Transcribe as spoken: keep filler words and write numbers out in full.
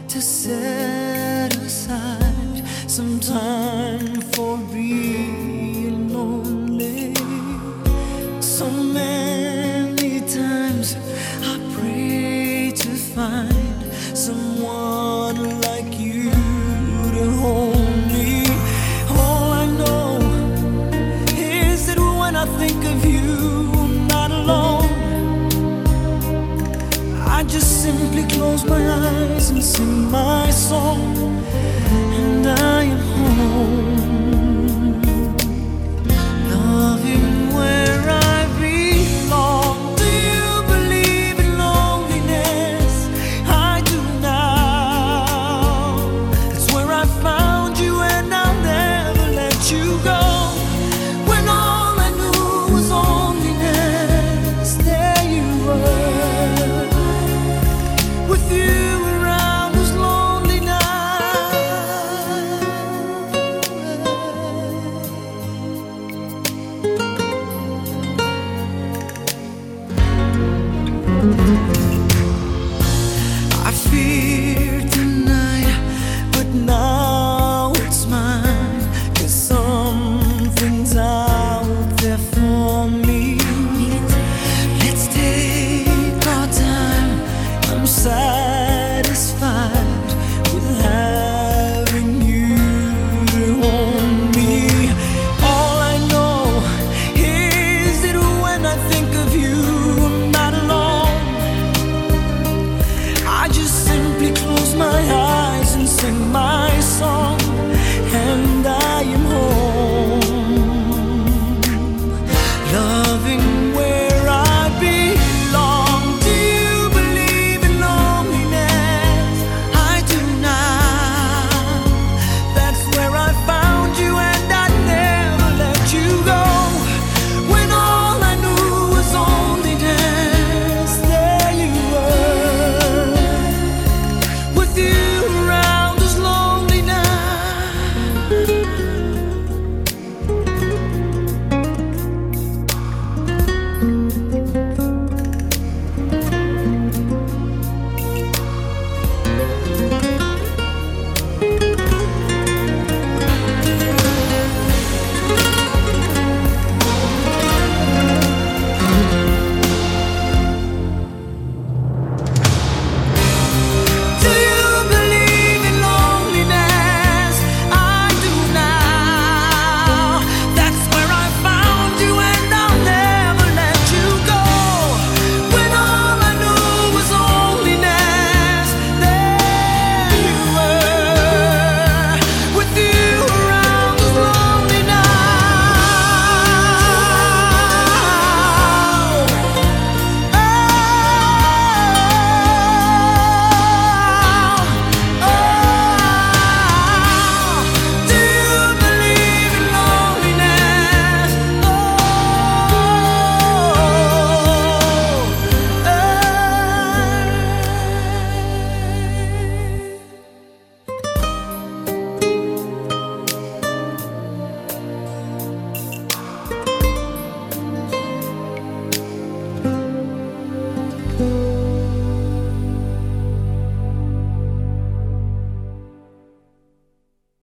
to set aside some time for being lonely. So many times I pray to find someone like you to hold me. All I know is that when I think of you, I'm not alone. I just simply close my eyes and sing my song.